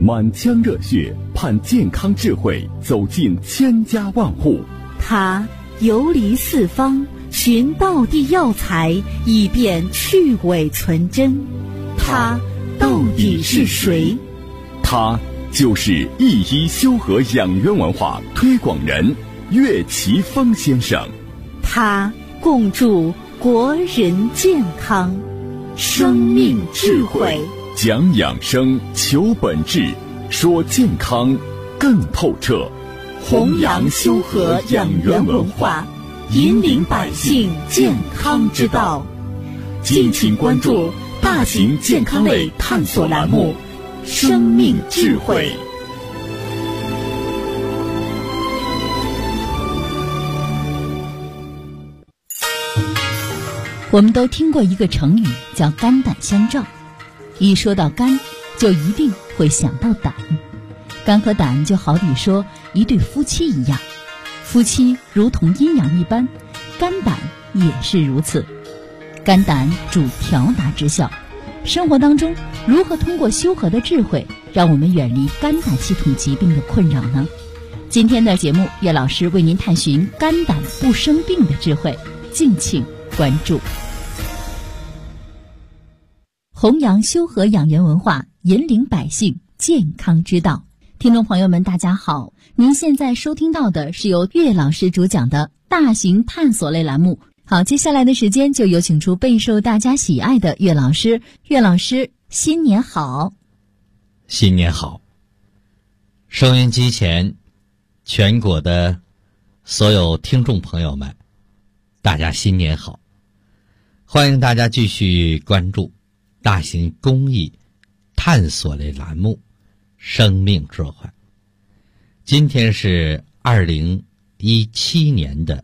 满腔热血盼健康智慧走进千家万户。 他游离四方，寻道地药材，以便去伪存真。他到底是谁？ 他就是一医修和养元文化推广人岳奇峰先生。 他共筑国人健康，生命智慧， 讲养生，求本质，说健康更透彻， 弘扬修和养元文化，引领百姓健康之道。敬请关注大型健康类探索栏目《生命智慧》。 我们都听过一个成语叫肝胆相照，一说到肝就一定会想到胆。肝和胆就好比说一对夫妻一样，夫妻如同阴阳一般，肝胆也是如此。肝胆主调达之效，生活当中如何通过修和的智慧让我们远离肝胆系统疾病的困扰呢？今天的节目，岳老师为您探寻肝胆不生病的智慧，敬请关注。弘扬修和养元文化，引领百姓健康之道。听众朋友们大家好，您现在收听到的是由岳老师主讲的大型探索类栏目。好，接下来的时间就有请出备受大家喜爱的岳老师。岳老师，新年好。 新年好。收音机前全国的所有听众朋友们，大家新年好。欢迎大家继续关注大型公益探索类栏目生命智慧。今天是2017年的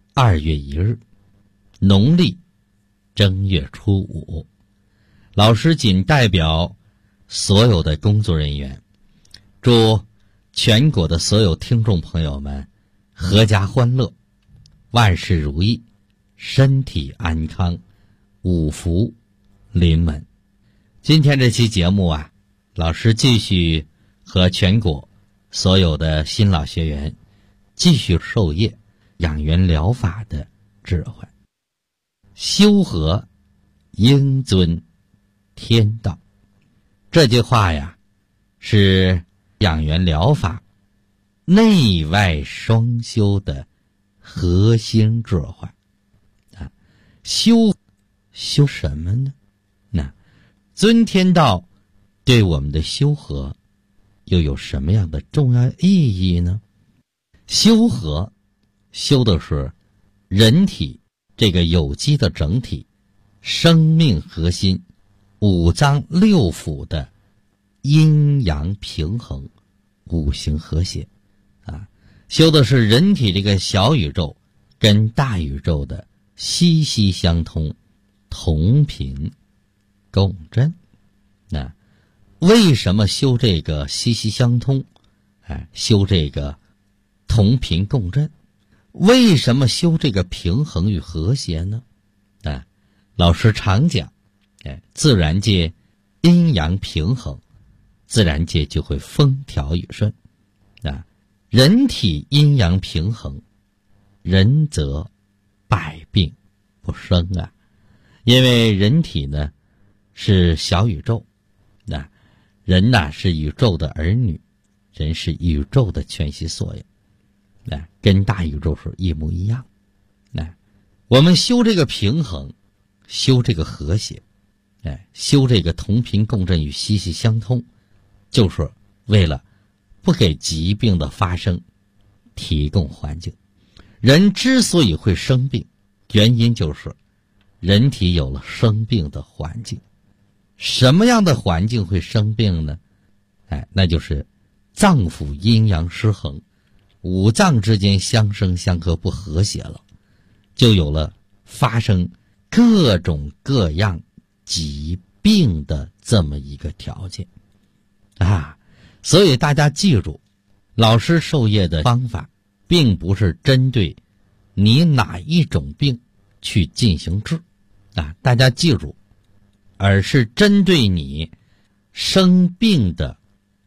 2月1日，农历正月初5。老师谨代表所有的工作人员，祝全国的所有听众朋友们阖家欢乐，万事如意，身体安康，五福临门。今天这期节目啊，老师继续和全国所有的新老学员继续授业养元疗法的智慧。修和应遵天道，这句话呀，是养元疗法内外双修的核心智慧啊。修什么呢？那遵天道对我们的修和又有什么样的重要意义呢？修和修的是人体这个有机的整体，生命核心，五脏六腑的阴阳平衡，五行和谐啊。修的是人体这个小宇宙跟大宇宙的息息相通，同频共振。那为什么修这个息息相通？修这个同频共振？为什么修这个平衡与和谐呢？老师常讲，自然界阴阳平衡，自然界就会风调雨顺啊。人体阴阳平衡，人则百病不生啊。因为人体呢是小宇宙，人呐是宇宙的儿女，人是宇宙的全息缩影，跟大宇宙是一模一样。我们修这个平衡，修这个和谐，修这个同频共振与息息相通，就是为了不给疾病的发生提供环境。人之所以会生病，原因就是人体有了生病的环境。什么样的环境会生病呢？那就是脏腑阴阳失衡，五脏之间相生相克不和谐了，就有了发生各种各样疾病的这么一个条件啊。所以大家记住，老师授业的方法并不是针对你哪一种病去进行治啊，大家记住，而是针对你生病的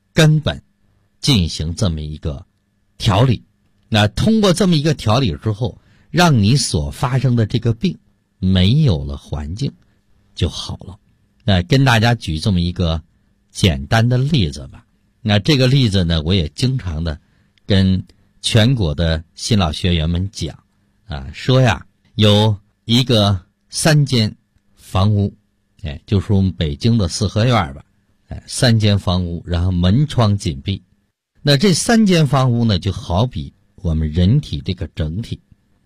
根本进行这么一个调理。那通过这么一个调理之后，让你所发生的这个病没有了环境就好了。跟大家举这么一个简单的例子吧。那这个例子呢，我也经常的跟全国的新老学员们讲说呀，有一个3间房屋，就是我们北京的四合院吧，3间房屋，然后门窗紧闭。那这3间房屋呢，就好比我们人体这个整体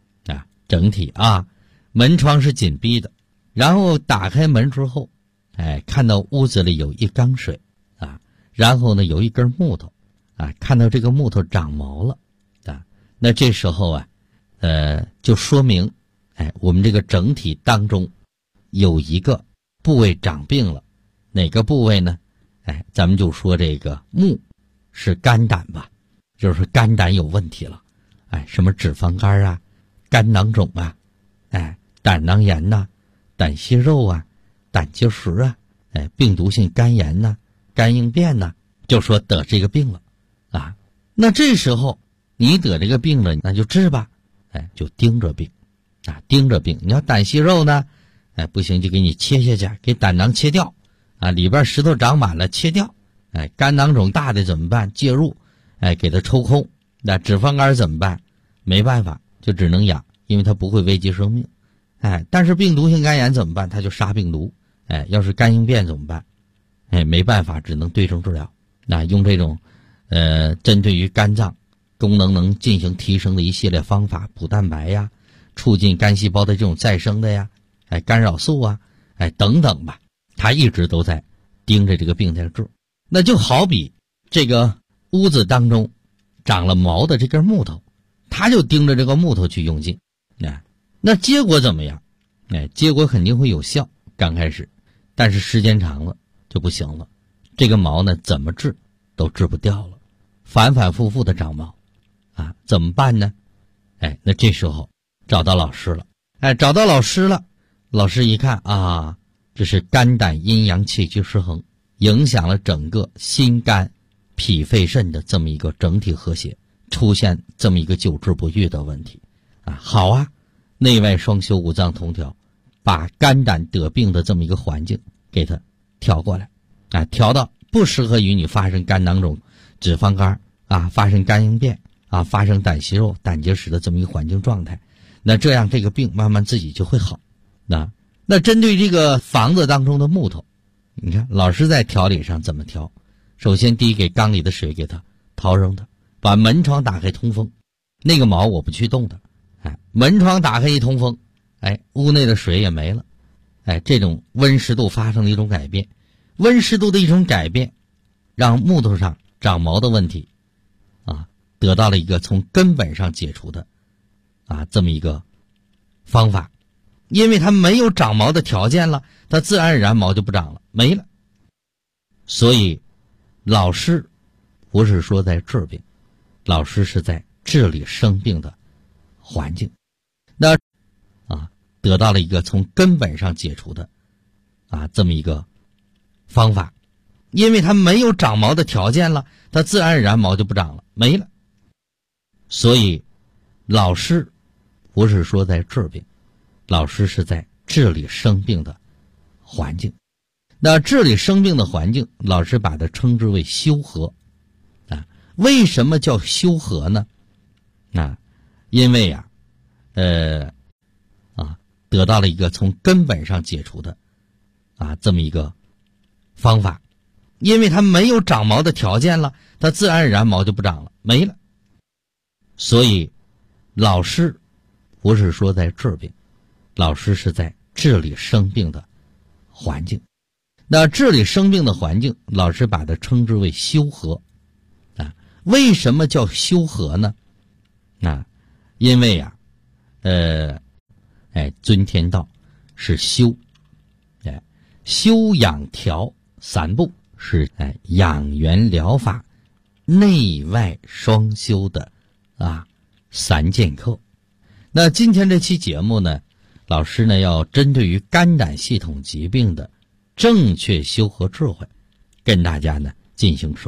门窗是紧闭的，然后打开门之后，看到屋子里有一缸水然后呢有一根木头看到这个木头长毛了那这时候就说明我们这个整体当中有一个部位长病了。哪个部位呢？咱们就说这个木是肝胆吧，就是肝胆有问题了。什么脂肪肝肝囊肿胆囊炎胆息肉胆结石病毒性肝炎肝硬变就说得这个病了那这时候你得这个病了，那就治吧，就盯着病盯着病。你要胆息肉呢，不行就给你切下去，给胆囊切掉里边石头长满了切掉。肝囊肿大的怎么办？介入给它抽空。那脂肪肝怎么办？没办法，就只能养，因为它不会危及生命。但是病毒性肝炎怎么办？它就杀病毒。要是肝硬变怎么办？没办法，只能对症治疗。用这种针对于肝脏功能能进行提升的一系列方法，补蛋白促进肝细胞的这种再生的干扰素等等吧，他一直都在盯着这个病在治。那就好比这个屋子当中长了毛的这根木头，他就盯着这个木头去用劲那结果怎么样？结果肯定会有效，刚开始，但是时间长了就不行了。这个毛呢，怎么治都治不掉了，反反复复的长毛怎么办呢？那这时候找到老师了。找到老师了，老师一看这是肝胆阴阳气机失衡，影响了整个心肝脾肺肾的这么一个整体和谐，出现这么一个久治不愈的问题好内外双修，五脏同调，把肝胆得病的这么一个环境给它调过来调到不适合于你发生肝囊肿、脂肪肝发生肝硬变发生胆息肉、胆结石的这么一个环境状态。那这样这个病慢慢自己就会好。那针对这个房子当中的木头，你看老师在调理上怎么调？首先第一，给缸里的水给它掏扔它，把门窗打开通风，那个毛我不去动它门窗打开一通风屋内的水也没了这种温湿度发生了一种改变，温湿度的一种改变让木头上长毛的问题得到了一个从根本上解除的这么一个方法。因为它没有长毛的条件了，它自然而然毛就不长了，没了。所以老师不是说在治病，老师是在治理生病的环境。那得到了一个从根本上解除的这么一个方法。因为它没有长毛的条件了，它自然而然毛就不长了，没了。所以老师不是说在治病，老师是在治理生病的环境。那治理生病的环境，老师把它称之为修和为什么叫修和呢？因为得到了一个从根本上解除的这么一个方法。因为它没有长毛的条件了，它自然而然毛就不长了，没了。所以老师不是说在治病，老师是在治理生病的环境。那治理生病的环境，老师把它称之为修和为什么叫修和呢？因为尊天道是修修养调3步，是养元疗法内外双修的3剑客。那今天这期节目呢，老师呢要针对于肝胆系统疾病的正确修和智慧，跟大家呢进行授业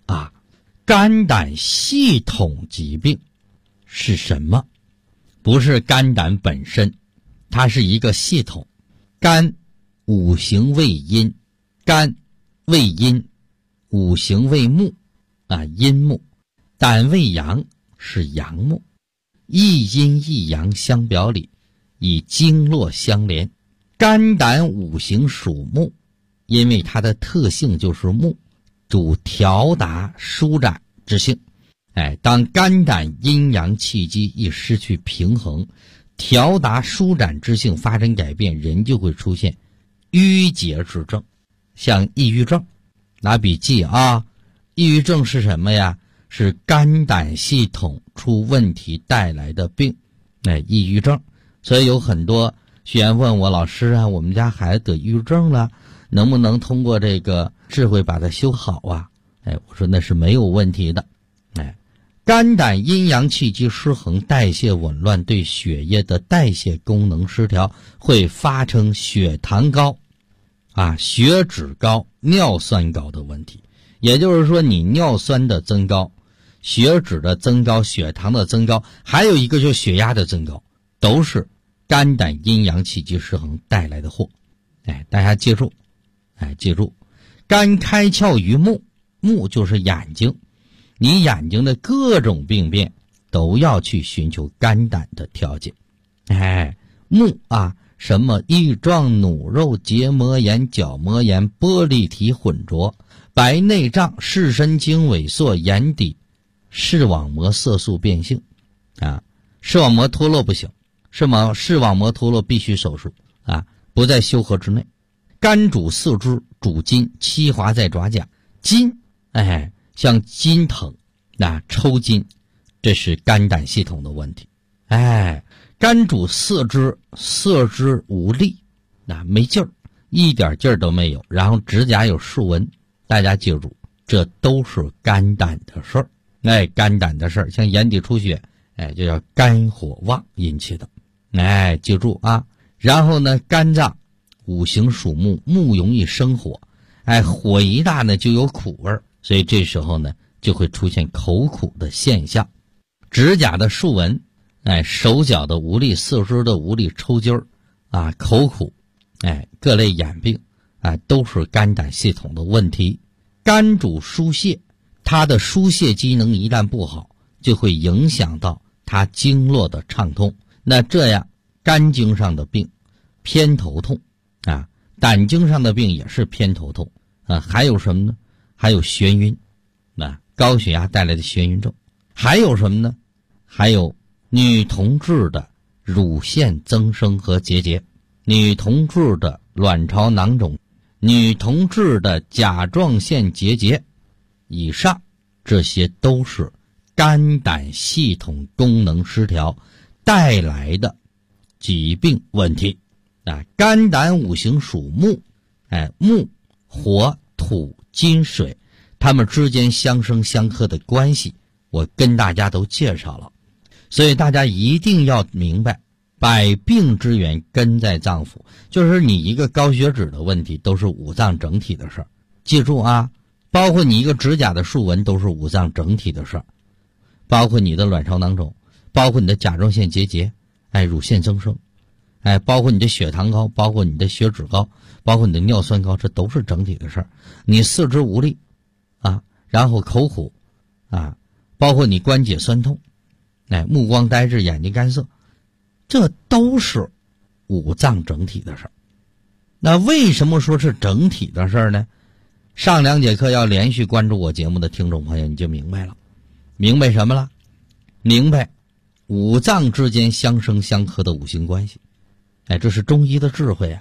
啊，肝胆系统疾病是什么？不是肝胆本身，它是一个系统。肝五行为阴，肝为阴，五行为木啊，阴木。胆为阳，是阳木。一阴一阳相表里，以经络相连。肝胆五行属木，因为它的特性就是木，主调达舒展之性。当肝胆阴阳气机一失去平衡，调达舒展之性发生改变，人就会出现郁结之症，像抑郁症。拿笔记啊，抑郁症是什么呀？是肝胆系统出问题带来的病，抑郁症。所以有很多学员问我，老师啊，我们家孩子得抑郁症了，能不能通过这个智慧把它修好啊？我说那是没有问题的。肝胆阴阳气机失衡，代谢紊乱，对血液的代谢功能失调，会发生血糖高血脂高、尿酸高的问题。也就是说，你尿酸的增高、血脂的增高、血糖的增高，还有一个就是血压的增高，都是肝胆阴阳气机失衡带来的祸。大家记住，记住，肝开窍于目，目就是眼睛，你眼睛的各种病变都要去寻求肝胆的调节。目什么翼状弩肉、结膜炎、角膜炎、玻璃体混浊、白内障、视神经萎缩、眼底视网膜色素变性视网膜脱落不行，视网膜脱落必须手术不在修合之内。肝主四肢，主筋，七华在爪甲。筋像筋疼抽筋，这是肝胆系统的问题。肝主四肢，四肢无力没劲儿，一点劲儿都没有，然后指甲有竖纹。大家记住，这都是肝胆的事儿。肝胆的事儿，像眼底出血就叫肝火旺引起的。记住啊。然后呢，肝脏五行属木，木容易生火，火一大呢就有苦味儿，所以这时候呢就会出现口苦的现象。指甲的竖纹，手脚的无力，四肢的无力，抽筋儿口苦，各类眼病都是肝胆系统的问题。肝主疏泄，它的疏泄机能一旦不好，就会影响到它经络的畅通。那这样肝经上的病偏头痛胆经上的病也是偏头痛还有什么呢？还有眩晕高血压带来的眩晕症。还有什么呢？还有女同志的乳腺增生和结节，女同志的卵巢囊肿，女同志的甲状腺结节。以上这些都是肝胆系统功能失调带来的疾病问题肝胆五行属木，木、火、土、金、水，它们之间相生相克的关系我跟大家都介绍了。所以大家一定要明白，百病之源根在脏腑，就是你一个高血脂的问题都是五脏整体的事儿。记住包括你一个指甲的竖纹都是五脏整体的事儿，包括你的卵巢囊肿，包括你的甲状腺结节，乳腺增生，包括你的血糖高，包括你的血脂高，包括你的尿酸高，这都是整体的事儿。你四肢无力然后口苦包括你关节酸痛，目光呆滞，眼睛干涩，这都是五脏整体的事儿。那为什么说是整体的事儿呢？上2节课要连续关注我节目的听众朋友，你就明白了。明白什么了？明白五脏之间相生相克的五行关系。这是中医的智慧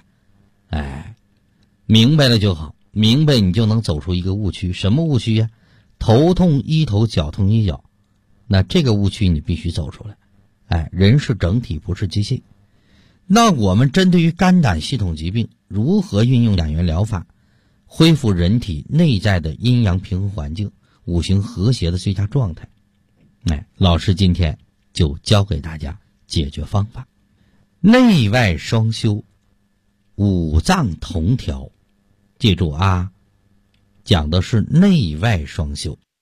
明白了就好，明白你就能走出一个误区。什么误区呀？头痛医头，脚痛医脚。那这个误区你必须走出来。人是整体，不是机械。那我们针对于肝胆系统疾病，如何运用养元疗法恢复人体内在的阴阳平衡环境，五行和谐的最佳状态？老师今天就教给大家解决方法。内外双修，五脏同调。记住讲的是内外双修。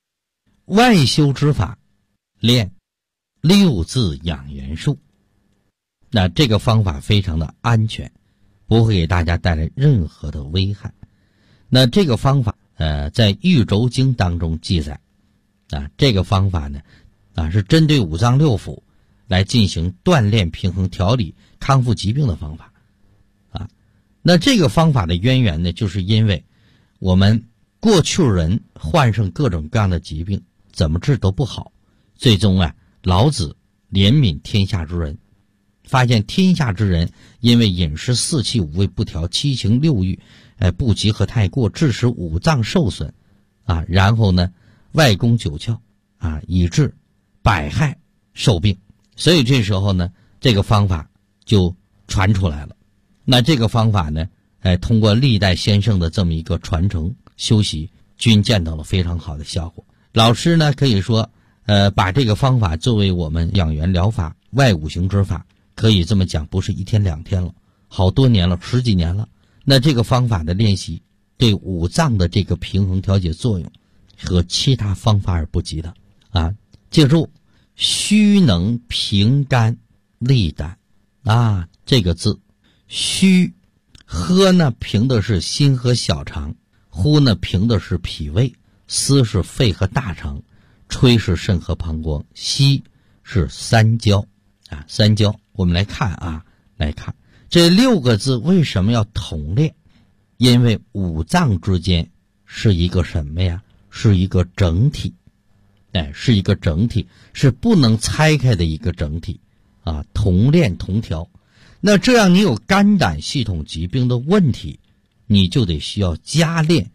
外修之法练六字养元术。那这个方法非常的安全，不会给大家带来任何的危害。那这个方法在《玉轴经》当中记载这个方法呢是针对五脏六腑来进行锻炼、平衡、调理、康复疾病的方法那这个方法的渊源呢，就是因为我们过去人患上各种各样的疾病，怎么治都不好，最终老子怜悯天下之人，发现天下之人因为饮食四气五味不调，七情六欲不及和太过，致使五脏受损然后呢外攻九窍以致百害受病。所以这时候呢，这个方法就传出来了。那这个方法呢通过历代先生的这么一个传承修习，均见到了非常好的效果。老师呢可以说把这个方法作为我们养元疗法外五行之法，可以这么讲，不是一天两天了，好多年了，10几年了。那这个方法的练习对五脏的这个平衡调节作用和其他方法而不及的记住，虚能平肝利胆这个字，虚喝呢平的是心和小肠，呼呢平的是脾胃，思是肺和大肠，吹是肾和膀胱，息是三焦三焦。我们来看来看这6个字为什么要统练？因为五脏之间是一个什么呀？是一个整体是一个整体，是不能拆开的一个整体同练同调。那这样你有肝胆系统疾病的问题，你就得需要加练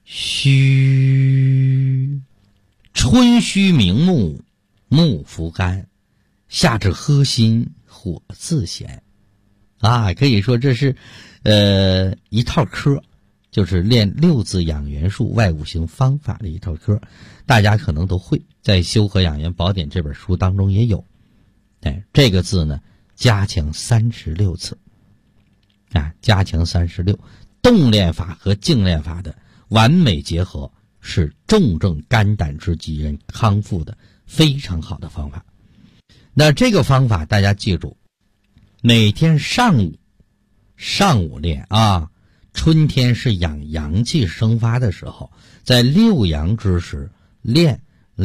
虚。春虚明目，目伏肝，夏至喝心，火自闲可以说这是一套科，就是练六字养元术外五行方法的一套科，大家可能都会，在《修和养元宝典》这本书当中也有这个字呢加强36次加强36，动练法和静练法的完美结合，是重症肝胆之疾人康复的非常好的方法。那这个方法大家记住，每天上午练春天是养阳气生发的时候，在6阳之时练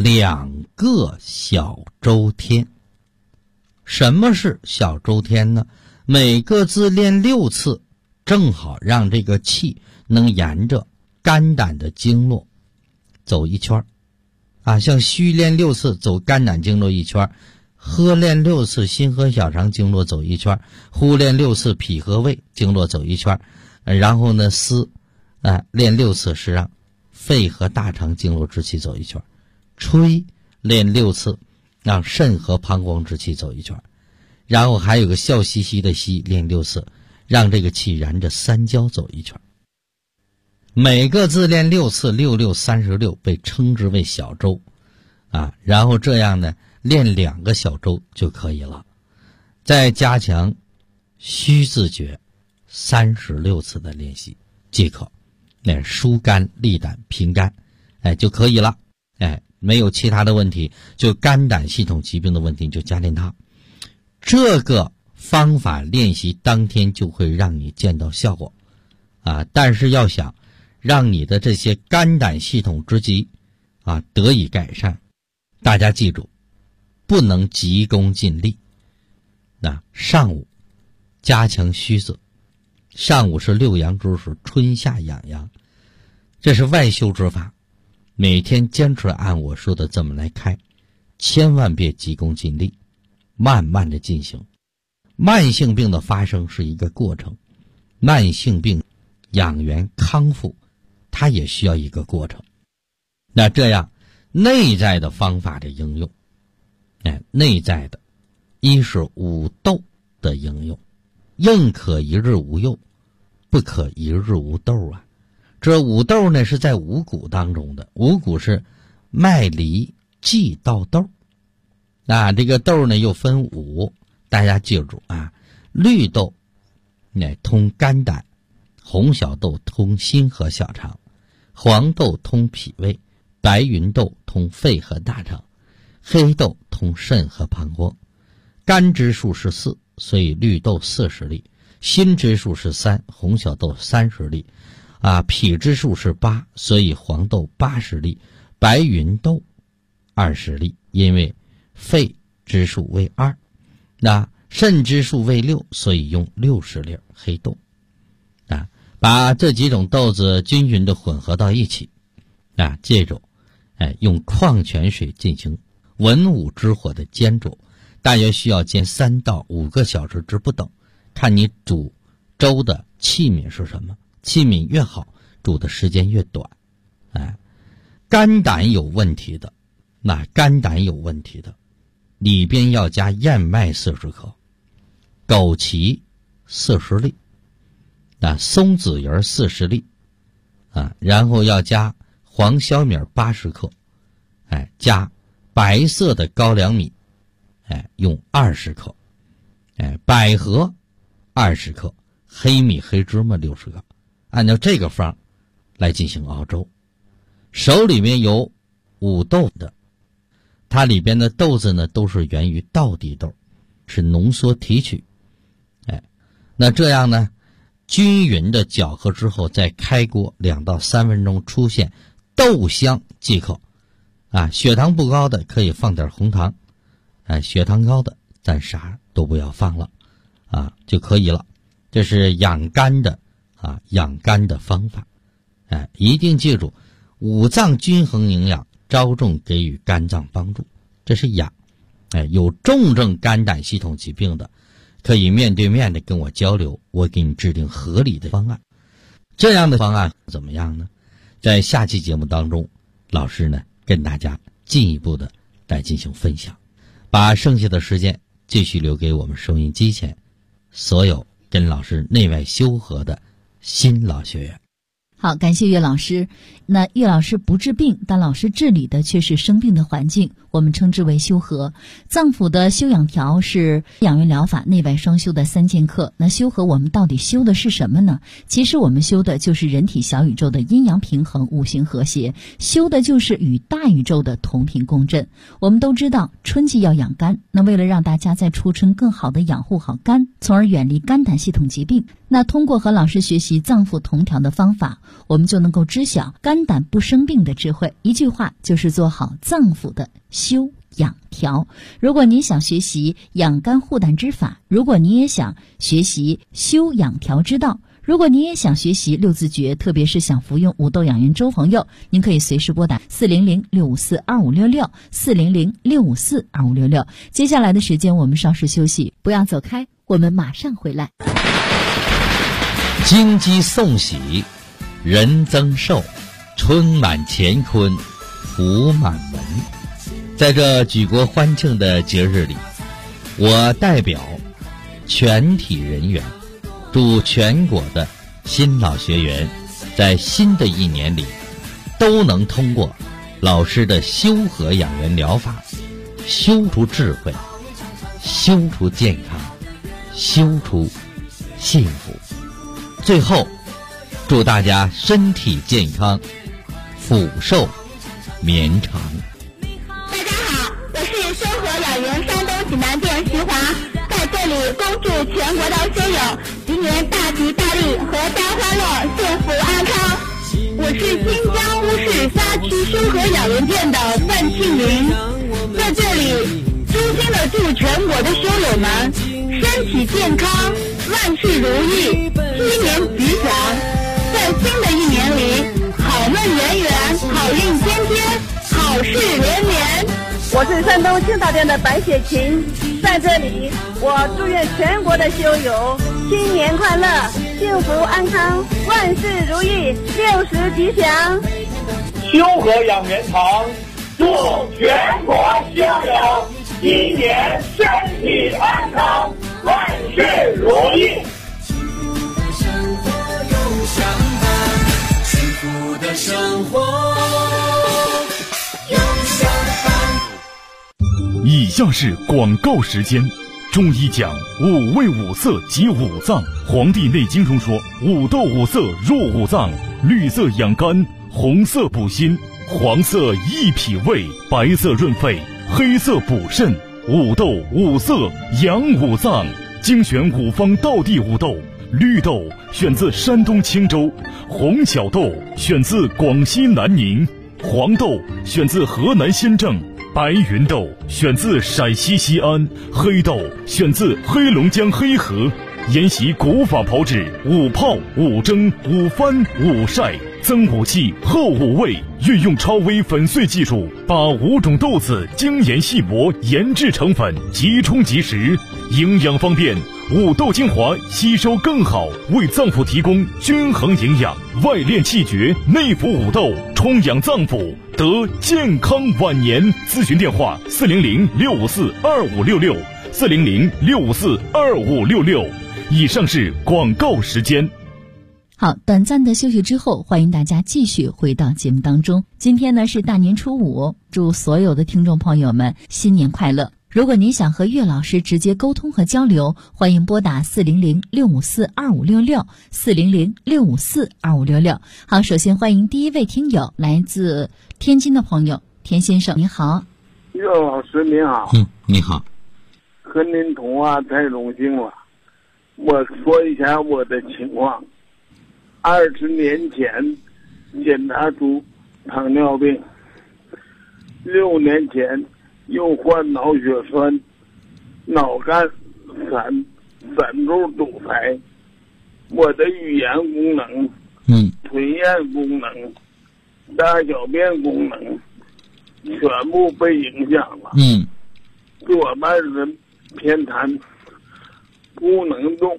2个小周天。什么是小周天呢？每个字练6次，正好让这个气能沿着肝胆的经络走一圈像虚练6次走肝胆经络一圈，喝练6次心和小肠经络走一圈，呼练6次脾和胃经络走一圈，然后呢思练6次是让肺和大肠经络之气走一圈，吹练6次让肾和膀胱之气走一圈，然后还有个笑嘻嘻的吸练6次，让这个气沿着三焦走一圈。每个字练6次，6、6、36，被称之为小周然后这样呢练2个小周就可以了。再加强虚字诀36次的练习即可，疏肝利胆平肝就可以了。没有其他的问题，就肝胆系统疾病的问题就加练它。这个方法练习当天就会让你见到效果但是要想让你的这些肝胆系统之疾得以改善，大家记住，不能急功近利。上午加强虚字，上午是6阳之时，春夏养阳，这是外修之法，每天坚持按我说的这么来开，千万别急功近利，慢慢的进行。慢性病的发生是一个过程，慢性病养元康复它也需要一个过程。那这样内在的方法的应用内在的一是五斗的应用，应可一日无忧，不可一日无豆这五斗呢是在五谷当中的，五谷是麦藜稷稻豆这个豆呢又分5，大家记住绿豆通肝胆，红小豆通心和小肠，黄豆通脾胃， 白芸豆通肺和大肠，黑豆通肾和膀胱。肝指数是4，所以绿豆40粒；心指数是3，红小豆30粒；脾指数是8，所以黄豆80粒，白芸豆20粒。因为肺指数为2，那肾指数为6，所以用60粒黑豆。把这几种豆子均匀的混合到一起，接着用矿泉水进行文武之火的煎煮，大约需要煎3到5个小时之不等，看你煮粥的器皿是什么，器皿越好，煮的时间越短。肝胆有问题的，里边要加燕麦40克，枸杞40粒，松子仁40粒，然后要加黄小米80克，加白色的高粱米，用20克，百合20克，黑米黑芝麻60克，按照这个方来进行熬粥。手里面有五豆的，它里边的豆子呢都是源于稻地豆，是浓缩提取。那这样呢均匀的搅和之后，再开锅2到3分钟，出现豆香即可。血糖不高的可以放点红糖，血糖高的咱啥都不要放了，就可以了。这是养肝的方法。一定记住，五脏均衡营养，着重给予肝脏帮助，这是养。有重症肝胆系统疾病的，可以面对面的跟我交流，我给你制定合理的方案。这样的方案怎么样呢？在下期节目当中，老师呢跟大家进一步的来进行分享，把剩下的时间继续留给我们收音机前所有跟老师内外修合的新老学员。 好，感谢岳老师。那岳老师不治病，但老师治理的却是生病的环境，我们称之为修和。脏腑的修养条是养元疗法内外双修的3剑客。那修和我们到底修的是什么呢？其实我们修的就是人体小宇宙的阴阳平衡，五行和谐，修的就是与大宇宙的同频共振。我们都知道春季要养肝，那为了让大家在初春更好的养护好肝，从而远离肝胆系统疾病，那通过和老师学习脏腑同调的方法，我们就能够知晓肝胆不生病的智慧。一句话就是做好脏腑的修养调。如果您想学习养肝护胆之法，如果你也想学习修养调之道，如果你也想学习六字诀，特别是想服用五豆养元粥朋友，您可以随时拨打400-654-2566 400-654-2566。接下来的时间我们稍事休息，不要走开，我们马上回来。 金鸡送喜，人增寿，春满乾坤，福满门。在这举国欢庆的节日里，我代表全体人员，祝全国的新老学员在新的一年里都能通过老师的修和养元疗法，修出智慧，修出健康，修出幸福。最后祝大家身体健康，福寿绵长。 大家好，我是修和养元山东济南店徐华，在这里恭祝全国的修友今年大吉大利，阖家欢乐，幸福安康。我是新疆乌市沙区修和养元店的范庆林，在这里衷心的祝全国的修友们身体健康，万事如意，鸡年吉祥。在新的一年里，好梦圆圆，好运天天，好事连连。 我是山东青岛店的白雪琴，在这里我祝愿全国的修友新年快乐，幸福安康，万事如意，60吉祥。 修和养元堂祝全国修友今年身体安康，万事如意。幸福的生活永相伴。 以下是广告时间。中医讲五味五色及五脏，《黄帝内经》中说五豆五色入五脏，绿色养肝，红色补心， 黄色益脾胃，白色润肺，黑色补肾。五豆五色养五脏，精选五方道地五豆。绿豆选自山东青州，红小豆选自广西南宁，黄豆选自河南新郑，白云豆选自陕西西安，黑豆选自黑龙江黑河。沿袭古法炮制，五泡五蒸五翻五晒，增五气厚五味，运用超微粉碎技术，把5种豆子精研细磨，研制成粉，即冲即食，营养方便。五豆精华吸收更好，为脏腑提供均衡营养，外练气绝，内服五豆，充养脏腑，得健康晚年。咨询电话400-654-2566，400-654-2566。以上是广告时间。 好，短暂的休息之后，欢迎大家继续回到节目当中。今天呢是大年初五，祝所有的听众朋友们新年快乐。如果您想和岳老师直接沟通和交流，欢迎拨打400-654-2566，400-654-2566。好，首先欢迎第一位听友，来自天津的朋友田先生，你好。 岳老师您好。 你好。 和您通话太荣幸了。我说一下我的情况。20年前检查出糖尿病，6年前又患脑血栓、脑干散珠堵塞，我的语言功能、吞咽功能、大小便功能全部被影响了。左半身偏瘫，不能动。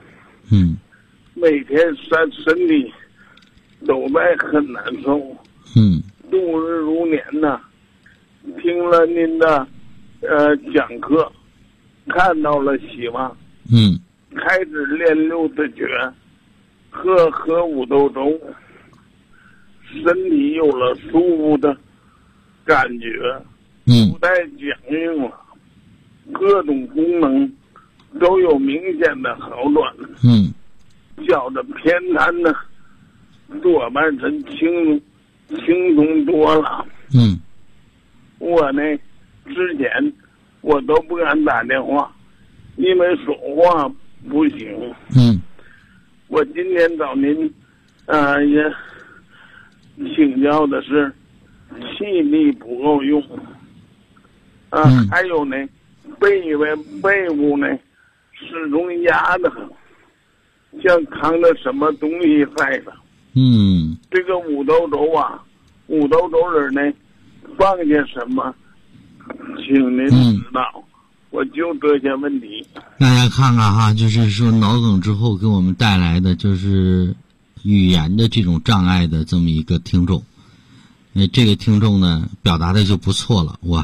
每天身体都在很难受。度日如年呐。听了您的讲课，看到了希望。开始练6字诀，喝五豆粥，身体有了舒服的感觉，不再僵硬了，各种功能都有明显的好转。脚的偏瘫呢，左半身轻松多了。我呢，之前我都不敢打电话，因为说话不行。我今天找您，也请教的是气力不够用。还有呢，背部呢始终压得很，像扛着什么东西在的。这个五豆粥啊，五豆粥里呢放些什么，请您指导。我就这些问题。 大家看看哈，就是说脑梗之后给我们带来的就是语言的这种障碍的这么一个听众。这个听众呢表达的就不错了，我